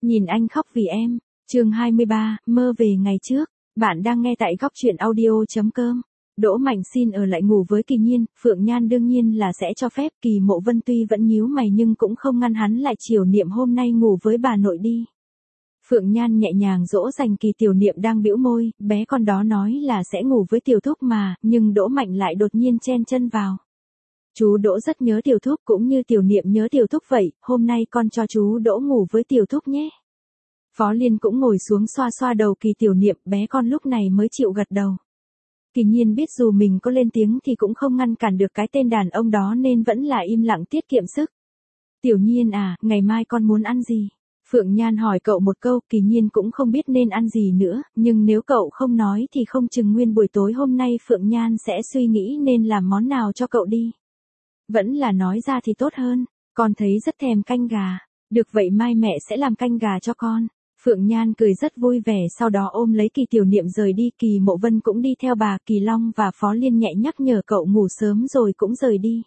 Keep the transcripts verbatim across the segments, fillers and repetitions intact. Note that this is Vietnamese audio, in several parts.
Nhìn anh khóc vì em. Chương hai mươi ba, mơ về ngày trước. Bạn đang nghe tại góc truyện audio chấm com. Đỗ Mạnh xin ở lại ngủ với Kỳ Nhiên, Phượng Nhan đương nhiên là sẽ cho phép. Kỳ Mộ Vân tuy vẫn nhíu mày nhưng cũng không ngăn hắn lại chiều niệm hôm nay ngủ với bà nội đi. Phượng Nhan nhẹ nhàng dỗ dành Kỳ Tiểu Niệm đang bĩu môi, bé con đó nói là sẽ ngủ với Tiểu Thúc mà, nhưng Đỗ Mạnh lại đột nhiên chen chân vào. Chú Đỗ rất nhớ Tiểu Thúc cũng như Tiểu Niệm nhớ Tiểu Thúc vậy, hôm nay con cho chú Đỗ ngủ với Tiểu Thúc nhé. Phó Liên cũng ngồi xuống xoa xoa đầu Kỳ Tiểu Niệm, bé con lúc này mới chịu gật đầu. Kỳ Nhiên biết dù mình có lên tiếng thì cũng không ngăn cản được cái tên đàn ông đó nên vẫn là im lặng tiết kiệm sức. Tiểu Nhiên à, ngày mai con muốn ăn gì? Phượng Nhan hỏi cậu một câu, Kỳ Nhiên cũng không biết nên ăn gì nữa, nhưng nếu cậu không nói thì không chừng nguyên buổi tối hôm nay Phượng Nhan sẽ suy nghĩ nên làm món nào cho cậu đi. Vẫn là nói ra thì tốt hơn, con thấy rất thèm canh gà. Được vậy mai mẹ sẽ làm canh gà cho con. Phượng Nhan cười rất vui vẻ sau đó ôm lấy Kỳ Tiểu Niệm rời đi. Kỳ Mộ Vân cũng đi theo bà Kỳ Long và Phó Liên nhẹ nhắc nhở cậu ngủ sớm rồi cũng rời đi.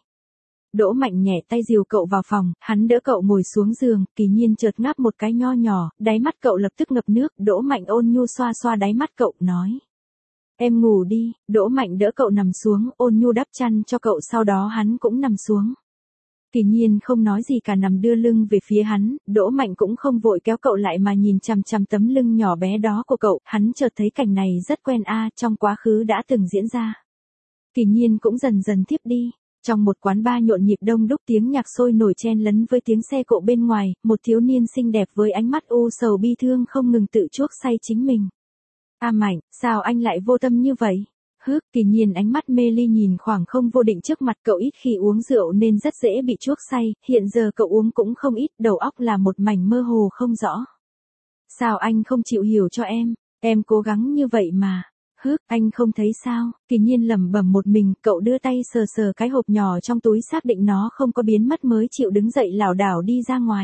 Đỗ Mạnh nhẹ tay dìu cậu vào phòng, hắn đỡ cậu ngồi xuống giường, Kỳ Nhiên chợt ngáp một cái nho nhỏ, đáy mắt cậu lập tức ngập nước, Đỗ Mạnh ôn nhu xoa xoa đáy mắt cậu, nói. Em ngủ đi, Đỗ Mạnh đỡ cậu nằm xuống, ôn nhu đắp chăn cho cậu sau đó hắn cũng nằm xuống. Kỳ Nhiên không nói gì cả nằm đưa lưng về phía hắn, Đỗ Mạnh cũng không vội kéo cậu lại mà nhìn chằm chằm tấm lưng nhỏ bé đó của cậu, hắn chợt thấy cảnh này rất quen a, à, trong quá khứ đã từng diễn ra. Kỳ Nhiên cũng dần dần thiếp đi. Trong một quán bar nhộn nhịp đông đúc tiếng nhạc sôi nổi chen lấn với tiếng xe cộ bên ngoài, một thiếu niên xinh đẹp với ánh mắt u sầu bi thương không ngừng tự chuốc say chính mình. A Mạnh, sao anh lại vô tâm như vậy? Hức, Kỳ Nhiên ánh mắt mê ly nhìn khoảng không vô định trước mặt cậu, ít khi uống rượu nên rất dễ bị chuốc say, hiện giờ cậu uống cũng không ít, đầu óc là một mảnh mơ hồ không rõ. Sao anh không chịu hiểu cho em, em cố gắng như vậy mà. Hức, anh không thấy sao? Kỳ Nhiên lẩm bẩm một mình, cậu đưa tay sờ sờ cái hộp nhỏ trong túi xác định nó không có biến mất mới chịu đứng dậy lảo đảo đi ra ngoài.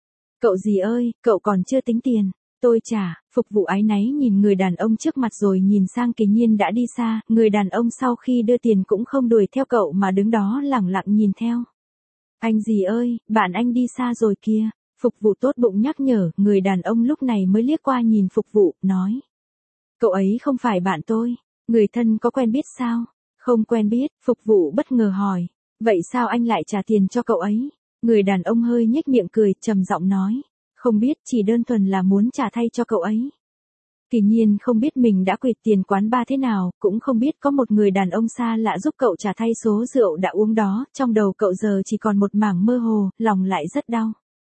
Cậu gì ơi, cậu còn chưa tính tiền. Tôi trả, phục vụ áy náy nhìn người đàn ông trước mặt rồi nhìn sang Kỳ Nhiên đã đi xa, người đàn ông sau khi đưa tiền cũng không đuổi theo cậu mà đứng đó lẳng lặng nhìn theo. Anh gì ơi, bạn anh đi xa rồi kìa. Phục vụ tốt bụng nhắc nhở, người đàn ông lúc này mới liếc qua nhìn phục vụ, nói. Cậu ấy không phải bạn tôi, người thân có quen biết sao? Không quen biết, phục vụ bất ngờ hỏi. Vậy sao anh lại trả tiền cho cậu ấy? Người đàn ông hơi nhếch miệng cười, trầm giọng nói. Không biết, chỉ đơn thuần là muốn trả thay cho cậu ấy. Kỳ Nhiên không biết mình đã quỵt tiền quán bar thế nào, cũng không biết có một người đàn ông xa lạ giúp cậu trả thay số rượu đã uống đó, trong đầu cậu giờ chỉ còn một mảng mơ hồ, lòng lại rất đau.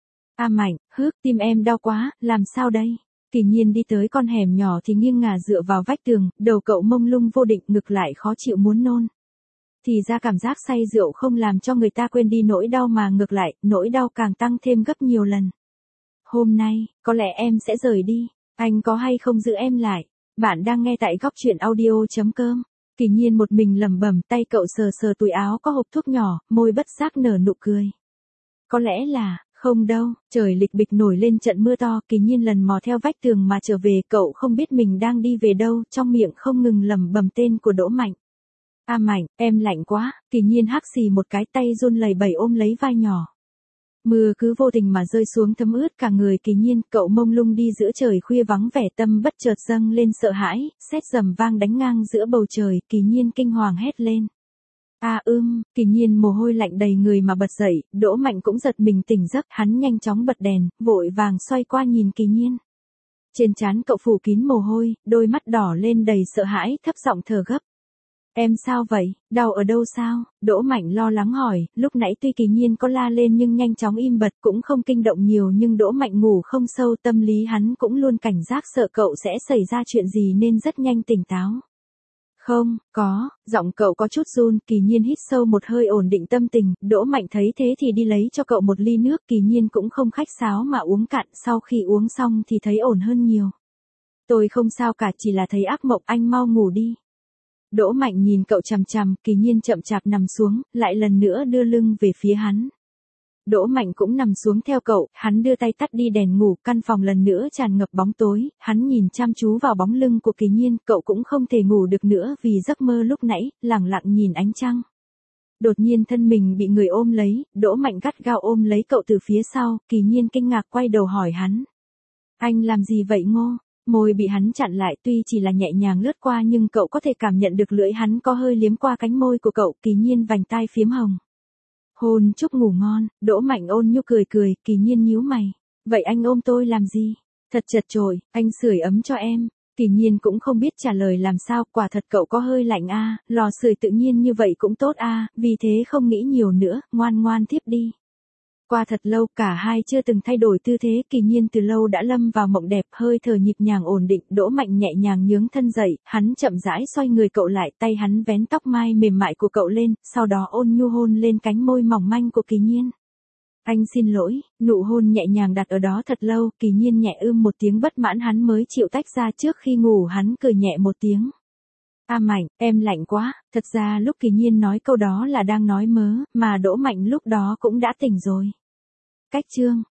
A Mạnh, hức, tim em đau quá, làm sao đây? Kỳ Nhiên đi tới con hẻm nhỏ thì nghiêng ngả dựa vào vách tường, đầu cậu mông lung vô định, ngực lại khó chịu muốn nôn. Thì ra cảm giác say rượu không làm cho người ta quên đi nỗi đau mà ngược lại, nỗi đau càng tăng thêm gấp nhiều lần. Hôm nay, có lẽ em sẽ rời đi, anh có hay không giữ em lại? Bạn đang nghe tại góc truyện audio chấm com. Kỳ Nhiên một mình lẩm bẩm, tay cậu sờ sờ túi áo có hộp thuốc nhỏ, môi bất giác nở nụ cười. Có lẽ là, không đâu, trời lịch bịch nổi lên trận mưa to, Kỳ Nhiên lần mò theo vách tường mà trở về, cậu không biết mình đang đi về đâu, trong miệng không ngừng lẩm bẩm tên của Đỗ Mạnh. A Mạnh, em lạnh quá, Kỳ Nhiên hắc xì một cái, tay run lẩy bẩy ôm lấy vai nhỏ. Mưa cứ vô tình mà rơi xuống thấm ướt cả người Kỳ Nhiên, cậu mông lung đi giữa trời khuya vắng vẻ, tâm bất chợt dâng lên sợ hãi, sét rầm vang đánh ngang giữa bầu trời, Kỳ Nhiên kinh hoàng hét lên. A à, ưm, Kỳ Nhiên mồ hôi lạnh đầy người mà bật dậy, Đỗ Mạnh cũng giật mình tỉnh giấc, hắn nhanh chóng bật đèn, vội vàng xoay qua nhìn Kỳ Nhiên. Trên trán cậu phủ kín mồ hôi, đôi mắt đỏ lên đầy sợ hãi, thấp giọng thở gấp. Em sao vậy, đau ở đâu sao? Đỗ Mạnh lo lắng hỏi, lúc nãy tuy Kỳ Nhiên có la lên nhưng nhanh chóng im bặt cũng không kinh động nhiều nhưng Đỗ Mạnh ngủ không sâu, tâm lý hắn cũng luôn cảnh giác sợ cậu sẽ xảy ra chuyện gì nên rất nhanh tỉnh táo. Không, có, giọng cậu có chút run, Kỳ Nhiên hít sâu một hơi ổn định tâm tình, Đỗ Mạnh thấy thế thì đi lấy cho cậu một ly nước, Kỳ Nhiên cũng không khách sáo mà uống cạn, sau khi uống xong thì thấy ổn hơn nhiều. Tôi không sao cả, chỉ là thấy ác mộng, anh mau ngủ đi. Đỗ Mạnh nhìn cậu chằm chằm, Kỳ Nhiên chậm chạp nằm xuống, lại lần nữa đưa lưng về phía hắn. Đỗ Mạnh cũng nằm xuống theo cậu, hắn đưa tay tắt đi đèn ngủ, căn phòng lần nữa tràn ngập bóng tối, hắn nhìn chăm chú vào bóng lưng của Kỳ Nhiên, cậu cũng không thể ngủ được nữa vì giấc mơ lúc nãy, lẳng lặng nhìn ánh trăng. Đột nhiên thân mình bị người ôm lấy, Đỗ Mạnh gắt gao ôm lấy cậu từ phía sau, Kỳ Nhiên kinh ngạc quay đầu hỏi hắn. Anh làm gì vậy Ngô? Môi bị hắn chặn lại tuy chỉ là nhẹ nhàng lướt qua nhưng cậu có thể cảm nhận được lưỡi hắn có hơi liếm qua cánh môi của cậu, Kỳ Nhiên vành tai phiếm hồng. Hôn chúc ngủ ngon, Đỗ Mạnh ôn nhu cười cười, Kỳ Nhiên nhíu mày. Vậy anh ôm tôi làm gì? Thật chật chội, anh sưởi ấm cho em. Kỳ Nhiên cũng không biết trả lời làm sao, quả thật cậu có hơi lạnh a, lò sưởi tự nhiên như vậy cũng tốt a, vì thế không nghĩ nhiều nữa, ngoan ngoan thiếp đi. Qua thật lâu cả hai chưa từng thay đổi tư thế, Kỳ Nhiên từ lâu đã lâm vào mộng đẹp, hơi thở nhịp nhàng ổn định, Đỗ Mạnh nhẹ nhàng nhướng thân dậy, hắn chậm rãi xoay người cậu lại, tay hắn vén tóc mai mềm mại của cậu lên, sau đó ôn nhu hôn lên cánh môi mỏng manh của Kỳ Nhiên. Anh xin lỗi, nụ hôn nhẹ nhàng đặt ở đó thật lâu, Kỳ Nhiên nhẹ ưm một tiếng bất mãn hắn mới chịu tách ra, trước khi ngủ hắn cười nhẹ một tiếng. A Mạnh, em lạnh quá, thật ra lúc Kỳ Nhiên nói câu đó là đang nói mớ, mà Đỗ Mạnh lúc đó cũng đã tỉnh rồi. Cách chương